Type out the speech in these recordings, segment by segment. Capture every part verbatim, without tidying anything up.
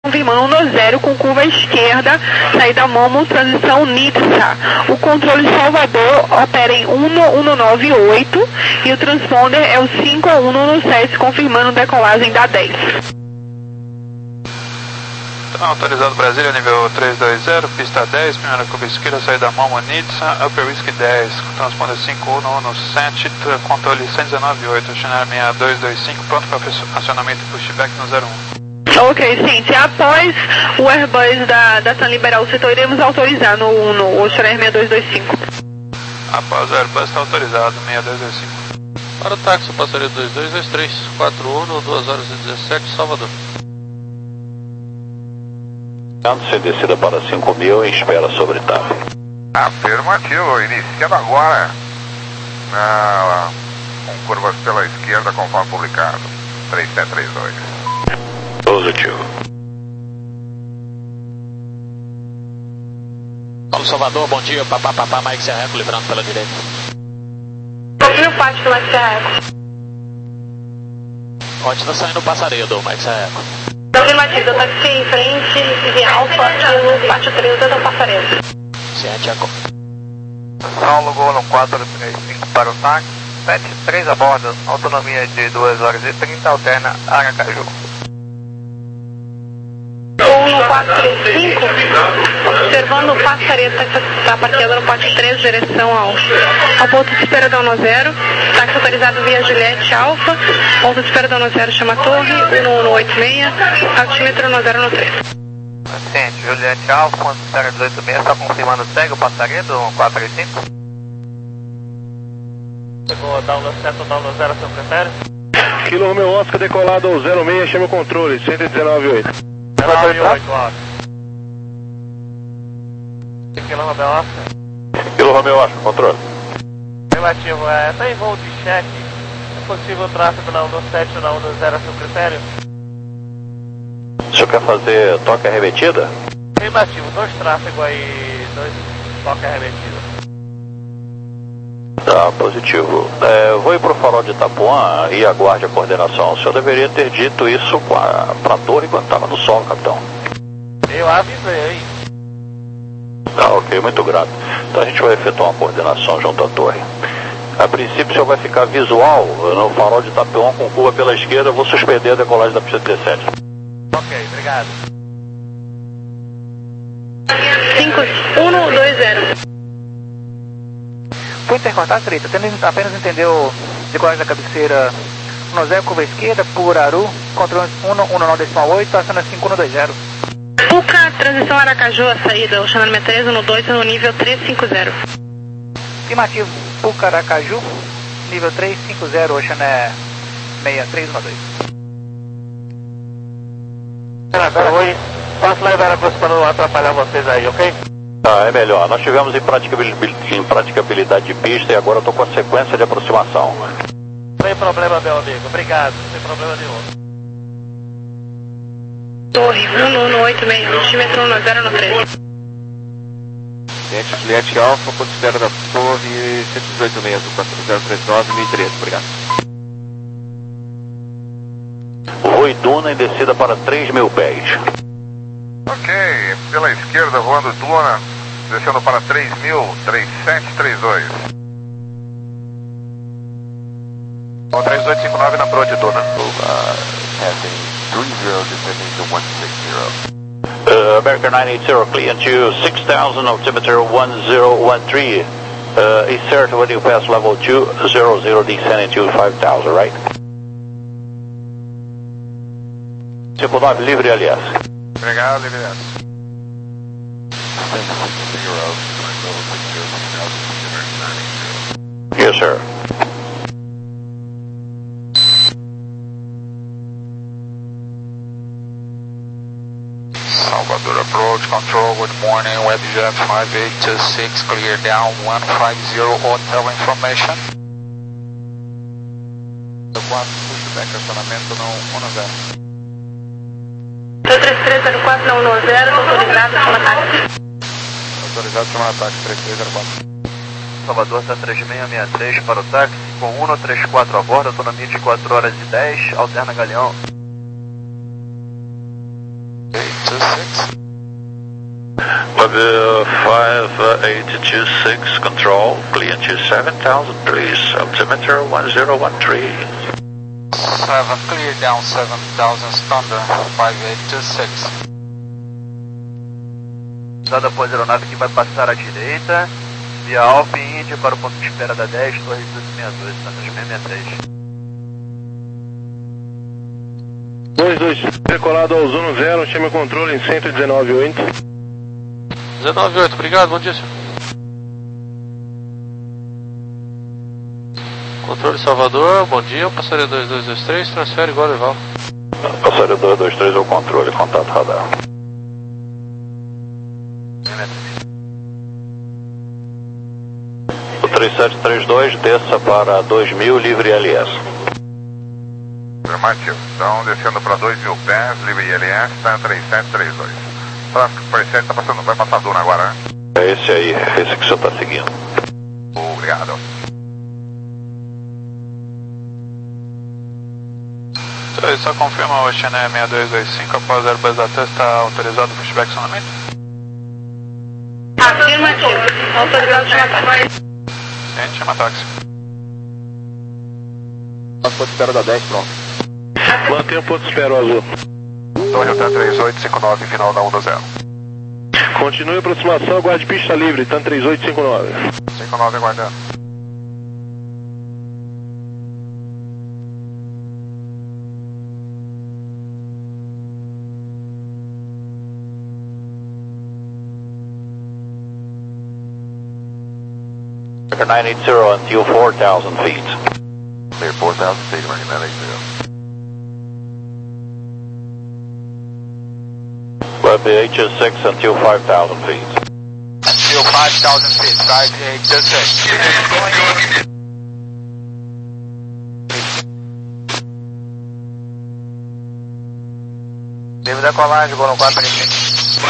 Confirmando no zero com curva esquerda, saída Momo, transição Nitsa. O controle Salvador opera em um um nove oito e o transponder é o cinco um um sete, confirmando decolagem da dez. Autorizado Brasília, nível três dois zero, pista dez, primeira curva esquerda, saída Momo Nitsa, Upper Whisky dez, transponder cinco um um sete, controle cento e dezenove oito, Channel seis dois dois cinco, pronto para acionamento e pushback no zero um. Ok, gente, após o Airbus da, da TAM liberar o setor, iremos autorizar no, no Oceaner seis dois dois cinco. Após o Airbus está autorizado, seis dois dois cinco. Para o táxi, passaria dois dois dois três, quatro um, duas horas e dezessete, Salvador. Antes de descida para cinco mil em espera sobre T A F. Afirmativo, iniciando agora na, com curvas pela esquerda conforme publicado, três sete três dois. Positivo. Paulo Salvador, bom dia, papá, papá, Mike Serreco, livrando pela direita. Ouviu o pátio do Mike Serreco? Onde está saindo o passaredo, Mike Serreco? Afirmativo, eu taxi em frente, de Alfa, e no pátio três eu tô passaredo. Ciente, Eco. Saulo Golo quatro três cinco para o táxi, sete três a bordo, autonomia de duas horas e trinta, alterna Aracaju. um quatro três cinco, observando o passaredo, está parqueado no pote três, direção ao, ao ponto de espera da ONO zero, táxi autorizado via Juliette Alfa, ponto de espera da ONO zero chama Torre, um um oito seis, altímetro ONO zero no três. Paciente, Juliette Alfa, ponto de espera dezoito seis, está confirmando, segue o passaredo, um quatro três cinco. Chegou, download certo, download zero, seu critério. Kilo Romeo Oscar decolado ao zero seis, chama o controle, cento e dezenove oito. dezenove oito, ó. Kilo Romeo Oscar. Kilo Romeo Oscar, controle. Relativo, é, tá em voo de cheque. É possível o tráfego na um sete ou na um zero a seu critério? O senhor quer fazer toque arremetida? Relativo, dois tráfegos aí, dois toque arremetido. Tá, positivo. É, vou ir pro farol de Itapuã e aguarde a coordenação. O senhor deveria ter dito isso pra, pra torre quando estava no solo, capitão. Eu avisei, hein? Tá, ok, muito grato. Então a gente vai efetuar uma coordenação junto à torre. A princípio o senhor vai ficar visual no farol de Itapuã com curva pela esquerda. Eu vou suspender a decolagem da pista dezessete. Ok, obrigado. cinco um dois zero. Fui intercontato, Trita, tendo apenas entendeu decolagem da cabeceira um zero, curva esquerda, Puraru, controle um um nove oito, aciona cinco um dois zero. Puca, transição Aracaju, a saída, o Channel três um dois no nível três cinco zero. Afirmativo, Puca, Aracaju, nível três cinco zero, Ocean é seis três um dois. Oi, posso levar a coisa para não atrapalhar vocês aí, ok? Ah, é melhor. Nós tivemos impraticabilidade, impraticabilidade de pista e agora eu estou com a sequência de aproximação. Sem problema, meu amigo. Obrigado. Sem problema nenhum. Torre um um oito seis, altímetro um zero no três. Gente, Juliette Alfa, ponto de espera da torre cento e dezoito seis, quatro zero três nove, mil e treze. Obrigado. Rui Duna em descida para três mil pés. Ok, pela esquerda voando Duna, descendo para três mil, três sete três dois. Bom, três oito cinco nove na Broad Duna. Uh, American nine eight zero, clear to six thousand, altimeter one zero one three. Uh, insert when you pass level two zero zero, descending to five thousand, right? cinco nove, livre, aliás. Obrigado, Liviano. Yes, sir. Salvador approach, control, good morning, WebJet five eight two six, clear down one five zero, hotel information. quatro, pushback, acionamento no um zero. três três zero quatro na um zero, autorizado, chama táxi. Autorizado, chama táxi, três três zero quatro. Salvador está três seis seis três para o táxi, com um três quatro a bordo, autonomia de quatro horas e dez, alterna Galeão. Ok. two six. Level five eight two six, control, clear to seven thousand, please, altimeter one zero one three. seven, clear down seven thousand, standard five eight two six. Usada após a aeronave que vai passar à direita, via Alfa e Índia para o ponto de espera da dez, torre duzentos e sessenta e dois, Santos seiscentos e sessenta e três. dois dois, decolado ao Zuno zero, chame o controle em cento e dezenove oito. dezenove oito, obrigado, bom dia, senhor. Controle Salvador, bom dia, passageiro dois dois dois três, transfere igual Eval. Passageiro dois dois três é o controle, contato radar. O três sete três dois, desça para dois mil, livre I L S. Afirmativo. Então, descendo para dois mil pés, livre I L S, está três sete três dois. Tráfego parcial está passando, vai passar Duna agora, né? É esse aí, esse que o senhor está seguindo. Obrigado. Então, só confirma o Chennai seis dois dois cinco após Airbus da testa, está autorizado o pushback sonamento? Afirmativo. Autorizado chamar táxi. Gente, chama táxi. Ponto de espera da dez, pronto. Mantenha o ponto de espera, o azul. Torre Hotel três oito cinco nove, final da um do zero. Continue a aproximação, aguarde pista livre, TAM três oito cinco nove. cinco nove aguardando. nine eight zero until four thousand feet. Clear four thousand feet, American nine eight zero. Web eight two six until five thousand feet. Until five thousand feet, five eight two six. Livre decolagem, Golo quatro três cinco.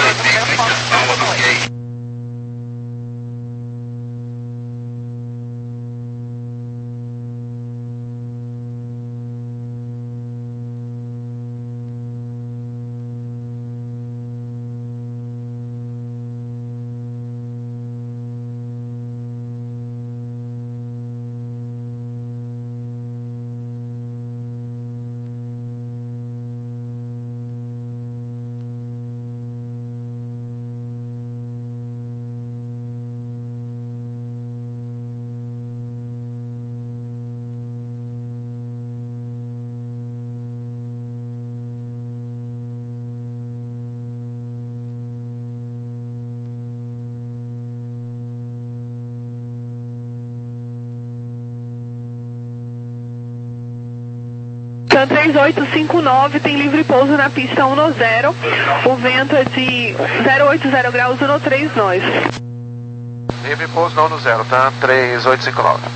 TAM três oito cinco nove tem livre pouso na pista um zero. O vento é de zero oito zero graus, um três nós. Livre pouso na um do zero, TAM três oito cinco nove.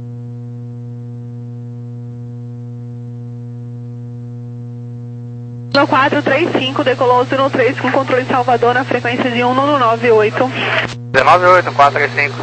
No quatro três cinco, decolou o três com controle em Salvador na frequência de um nove oito. dezenove oito, quatro três cinco.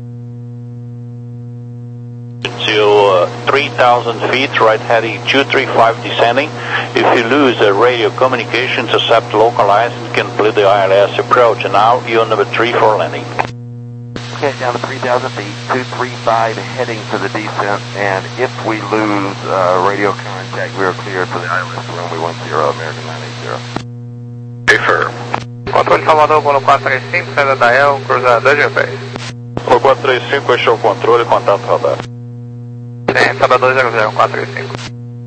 To uh, three thousand feet, right heading two three five descending. If you lose uh, radio communication, intercept localized, complete the I L S approach. And now you're number three for landing. Okay, down to three thousand feet, two three five heading for the descent, and if we lose uh, radio contact, we are cleared for the I L S runway one zero, American nine eight zero. Defer. Controle Salvador, Golo quatro três cinco, saída da El, cruza dois G P. O quatro três cinco, este é o controle, contato radar. Tem, Salvador zero zero, quatro três cinco.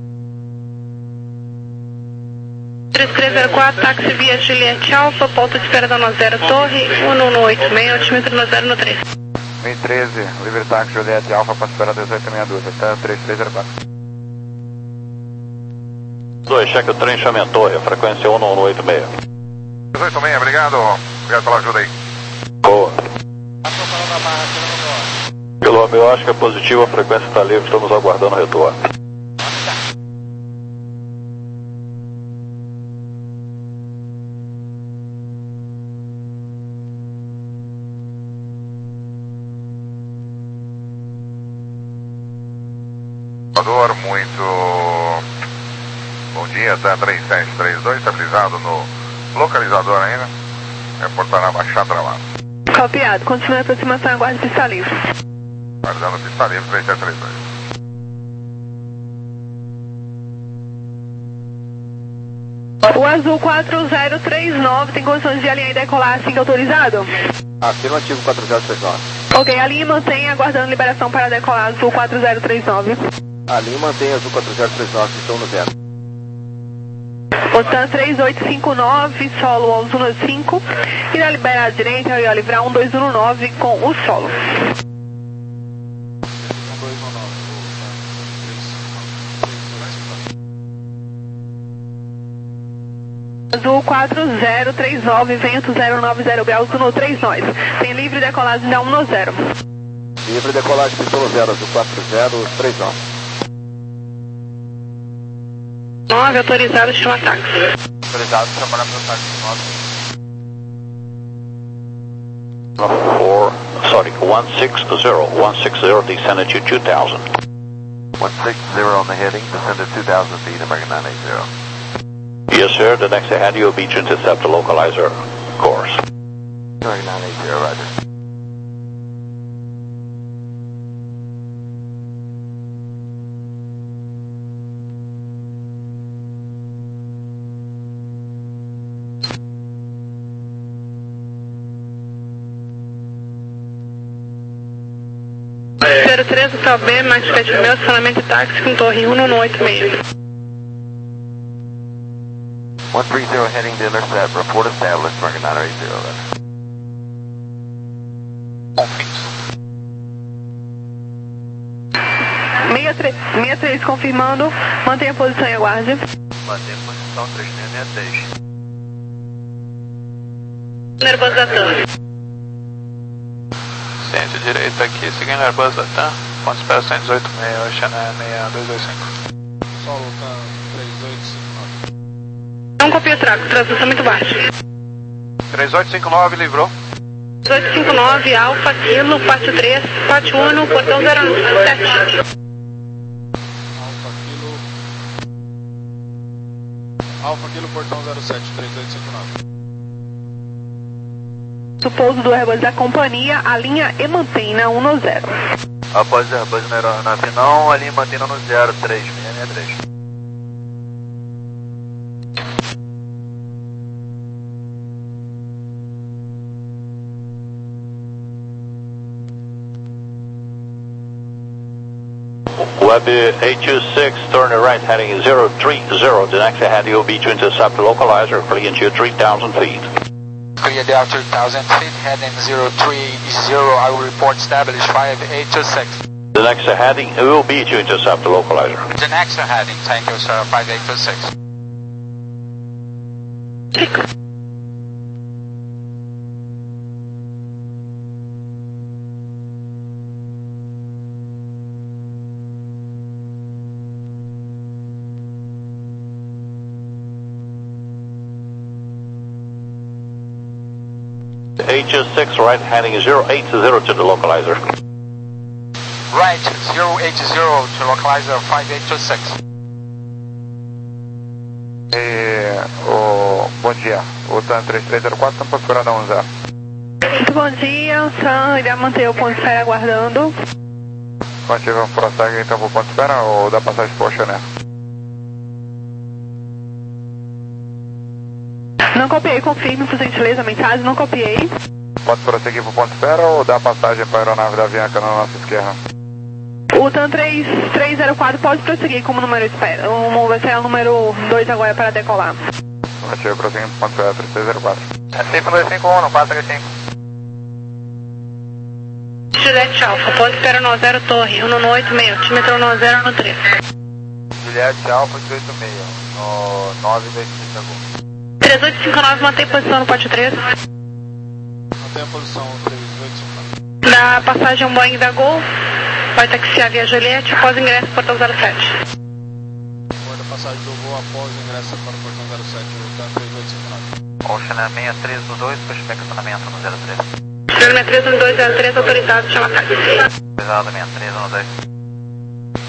três três zero quatro, táxi via Juliette Alfa, ponto de espera da um zero, torre um um oito seis, altímetro um zero três. mil e treze, livre táxi Juliette Alfa para espera dezoito sessenta e dois, até três três zero quatro. dois, cheque o trem, chame a torre, frequência um um oito seis. dezoito seis, obrigado. Obrigado pela ajuda aí. Boa. Pelo meu, acho que é positivo, a frequência está livre, estamos aguardando o retorno. Salvador, muito bom dia, TAM três sete três dois, estabilizado no Localizador ainda. Reportar na Baixada Travado. Copiado. Continua a aproximação, aguarde pista livre. Guardando pista livre, três sete três dois. O azul quatro zero três nove tem condições de alinhar e decolar assim que autorizado? Afirmativo quatro zero três nove. Ok, a linha mantém aguardando liberação para decolar azul quatro zero três nove. A linha mantém azul quatro zero três nove, estão no zero. Otan três oito cinco nove, solo azul cinco. Irá liberar a direita e irá livrar um dois um nove com o solo. Azul quatro zero três nove, vento zero nove zero graus, no três nós. Tem livre decolagem da um no zero. Livre decolagem pistolo zero, azul quatro zero três nove. nove, autorizado, chama táxi. Autorizado, trabalhar pelo táxi nove. Four, sorry, one six zero, one six zero, descended to two thousand. one six zero on the heading, descended two thousand feet, American nine eight zero. Yes, sir, the next ahead you'll be to intercept the localizer course. American nine eight zero, roger. zero três, K B, mais sete mil, estacionamento de táxi com torre um no oito seis. one three zero heading to intercept, report established, American nine eight zero, roger. sessenta e três, sessenta e três confirmando, mantenha a posição e aguarde. Mantenha a posição três seis seis três. Nervoso da torre. Centro direito aqui, seguindo Airbus da TAM, ponto de espera cento e dezoito meio, Oceana seis dois dois cinco. Solo TAM três oito cinco nove. Não copia o trago, transmissão muito baixa. três oito cinco nove, livrou. três oito cinco nove, Alfa, Kilo, parte três, parte um, portão zero sete. Alfa Kilo. Alfa Kilo, portão zero sete, três oito cinco nove. O pouso do Airbus da companhia, a linha e mantém na um no zero. Após Airbus na aeronave não, a linha mantém no zero três seis seis três. Web eight two six, turn right heading zero three zero, the next ahead you'll be to intercept the localizer, clear to three thousand feet. Clear there three thousand feet, heading zero three zero, I will report established five eight two six. The next heading will be to intercept the localizer. The next heading, thank you sir, five eight two six. eight two six, right heading zero eight zero to the localizer. Right, zero eight zero to localizer five eight two six. E, o, bom dia, o TAM três três zero quatro, estamos procurando a um zero. Muito bom dia, o Sam irá manter o ponto de espera aguardando. Quando tiver um prossegue então pro ponto de espera ou dá passagem por Oceané? Não copiei, confirme por gentileza a mensagem, não copiei. Pode prosseguir pro ponto de espera ou dá passagem para a aeronave da Avianca na nossa esquerda? O TAM três três zero quatro pode prosseguir como número espera. O vai ser o número dois agora para decolar. Quando tiver prosseguindo pro ponto de espera três três zero quatro. É cinco dois cinco um, quatro três cinco. Juliette Alfa, ponto de espera no zero torre, um no oito seis, altímetro no zero no três. Juliette Alfa dezoito seis, no nove dois cinco. três oito cinco nove, mantém posição no pote três. Mantém a posição três oito cinco nove. Da passagem um Boeing da Gol, vai taxiar via Juliette após ingresso portão zero sete. Aguarda a passagem do voo após o ingresso para o portão zero sete, o TAM três oito cinco nove. Oceana seis três um dois, pushback estacionamento no zero três. Oceana seis três um dois zero três, autorizado, chama táxi. Autorizado seis três um dois.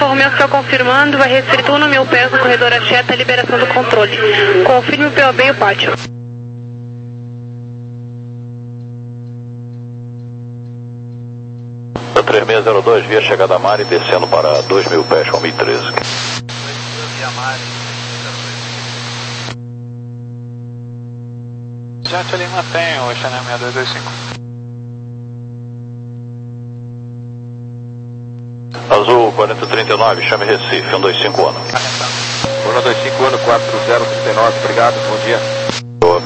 Alfa Romeo está confirmando, vai restrito um mil pés no corredor Acheta, liberação do controle. Confirme o P O B e o pátio. três seis zero dois, via chegada a Mari, descendo para dois mil pés, com mil e treze. Jet ali mantém o Chanel seis dois dois cinco. Azul quarenta trinta e nove, chame Recife, um dois cinco ano. um dois cinco ano, quatro zero trinta e nove, obrigado, bom dia. Boa.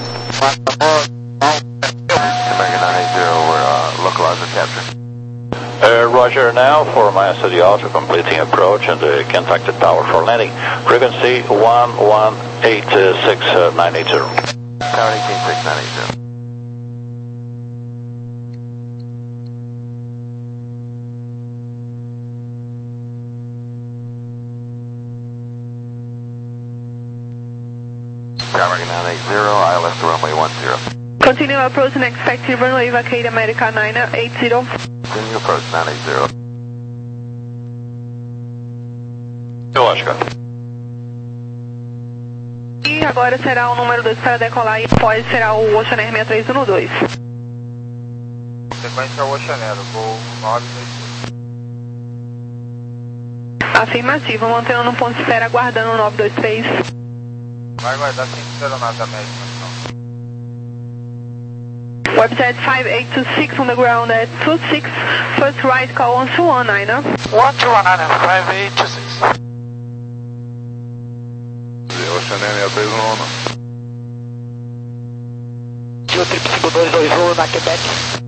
Uh, Roger, now for Maya City Alto, completing approach and the contacted tower for landing. Frequency one one eight six nine eight zero. Tower eighteen six nine eight zero. Tower nine eight zero, I L S to runway one zero. Continue approach and expected runway vacate America nine eight zero. Continue approach nine eight zero. Eu acho, cara. E agora será o número dois para decolar e após será o Ocean Air seis três um dois. Sequência é o Ocean Air, voo nove dois cinco. Afirmativo, mantendo no ponto de espera aguardando o nove dois três. Vai guardar sem aeronave da América. Webjet five eight two six on the ground at two six, first right call on two one nine. one two one nine, five eight two six. Ocean Air seis três um um. Tio trip cinco dois dois um na Quebec.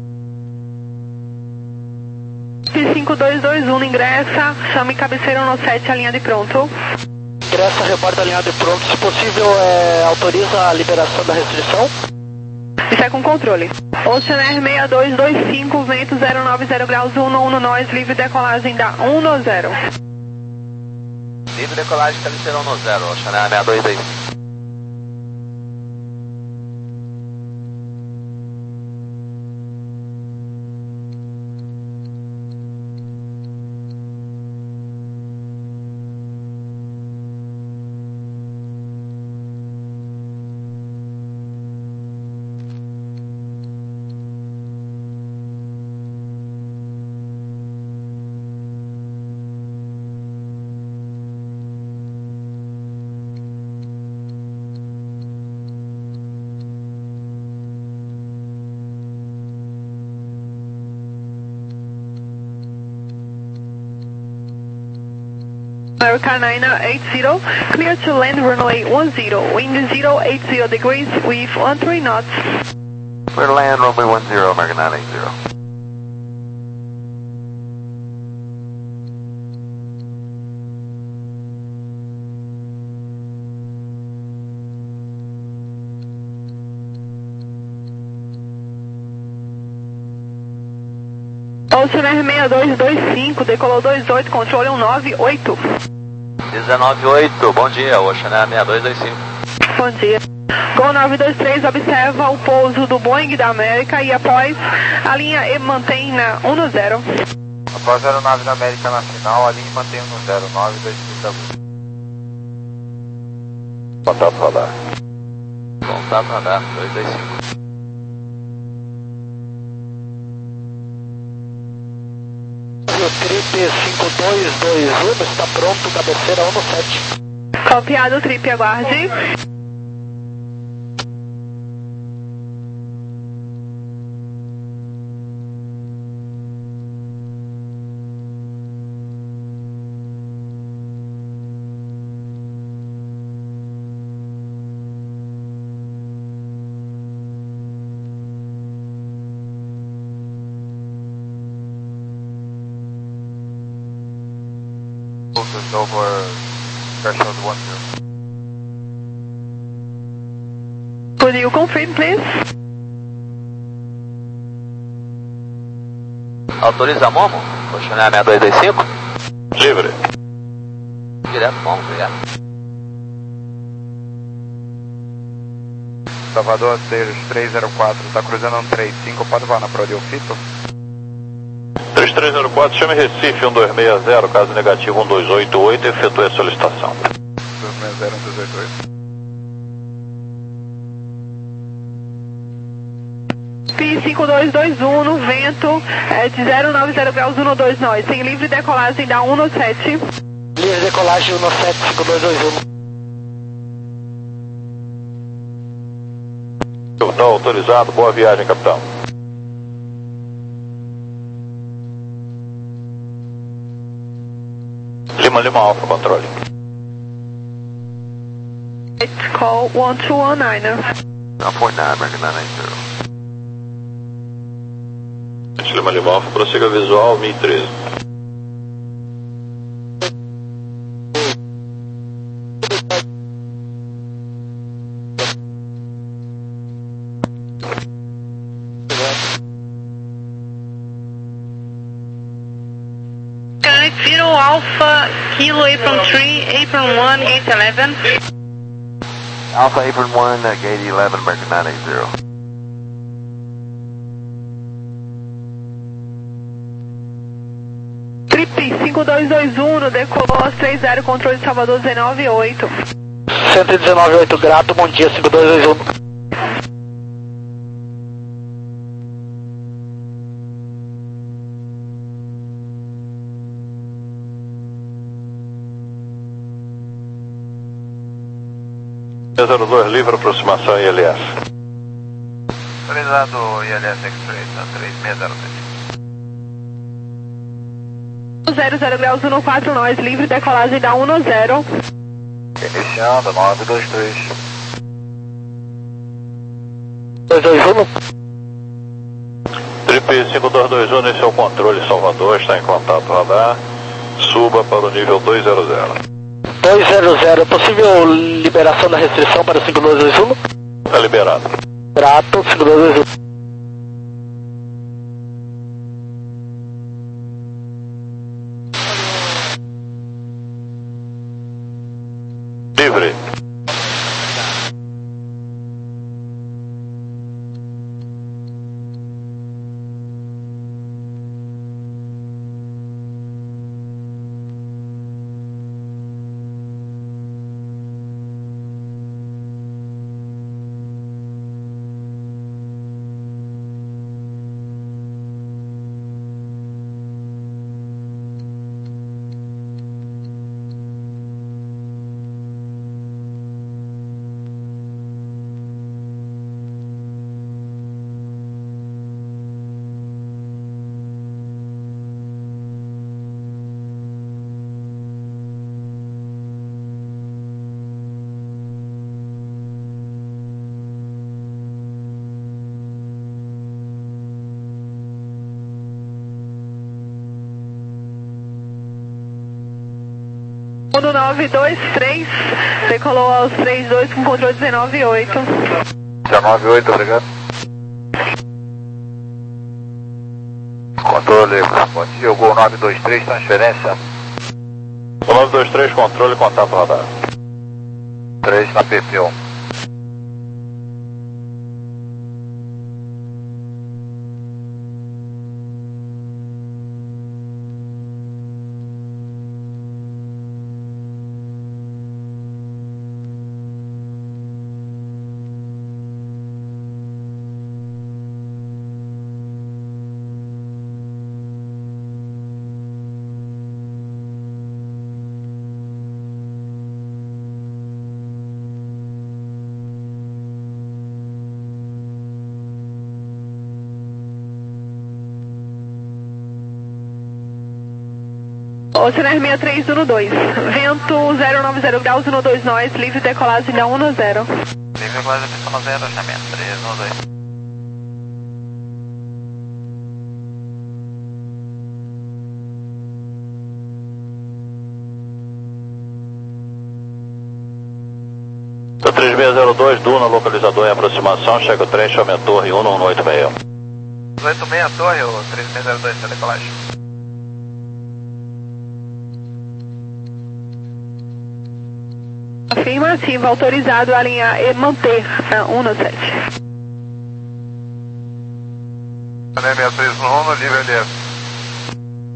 cinco dois dois um ingressa, chame cabeceira no sete, a linha de pronto. Ingressa, reporta a linha de pronto. Se possível, é, autoriza a liberação da restrição. Isso é com controle. Ocean Air seis dois dois cinco, vento zero nove zero graus, um um nós, livre decolagem da um zero. Livre decolagem, cabeceira um zero, Ocean Air seis dois dois cinco. America nine eight zero, clear to land runway one zero, wind zero eight zero degrees with one three knots. Clear to land runway one zero, America nine eight zero. Ocean Air seis dois dois cinco, decolou dois oito, controle um nove oito. dezenove oito, bom dia, Ocean Air seis dois dois cinco. Bom dia. Gol nove dois três, observa o pouso do Boeing da América e após a linha E mantém na um zero. Após a aeronave da América na final, a linha mantém um zero nove dois três. Contato radar. Contato radar, dois dois cinco. Trip cinco dois dois um, está pronto, cabeceira um sete. Copiado, trip, aguarde. Over threshold one zero. Could you confirm, please? Autoriza Momo? Ocean Air seis dois dois cinco? Livre. Direto, Momo, obrigado. Salvador, Stairs três zero quatro, está cruzando um três cinco, pode voar na Pro de Ofito? três três zero quatro, chame Recife um dois seis zero, caso negativo um dois oito oito, efetue a solicitação. dois seis zero um dois oito oito. P cinco dois dois um no vento é, de zero nove zero graus um dois nós, sem livre decolagem da um sete. Livre decolagem um sete cinco dois dois um. Não autorizado, boa viagem, capitão. Lima Lima Alfa, controle. It's call one two one nine. nine point nine, American nine eight zero. Lima Lima Alfa, prossiga visual, M I treze. Zero Alpha Kilo Apron three, Apron one, gate eleven. Alpha Apron one, uh, gate eleven, American nine eight zero. Trip cinco dois dois um, no decolou às três zero, controle de Salvador dezenove oito. cento e dezenove oito, grato, bom dia, cinco dois dois um. zero dois, livre aproximação I L S. Autorizado I L S X-Ray, três seis zero dois. zero zero graus um quatro nós, livre decolagem da um zero. Iniciando, nove dois três. dois dois um. Trip cinco dois dois um, esse é o controle Salvador, está em contato radar. Suba para o nível dois zero zero. dois zero zero, possível liberação da restrição para cinco dois dois um? Está liberado. Grato, cinco dois dois um. Livre. um nove dois três, decolou aos três dois com controle dezenove oito. dezenove oito, obrigado. Controle, bom dia, Gol nove dois três, transferência. nove dois três, controle, contato radar. três na P P um. Oceanar seis três um dois, vento zero nove zero graus um dois nós, livre decolagem da um zero. Livre decolagem da um zero, chamamento três um dois. três seis zero dois, Duna, localizador em aproximação, chega o trem, chame a torre um um oito seis. oito seis torre, o três seis zero dois, está decolagem. Afirmativo, autorizado a alinhar e manter a um sete. seis três um, livre L S.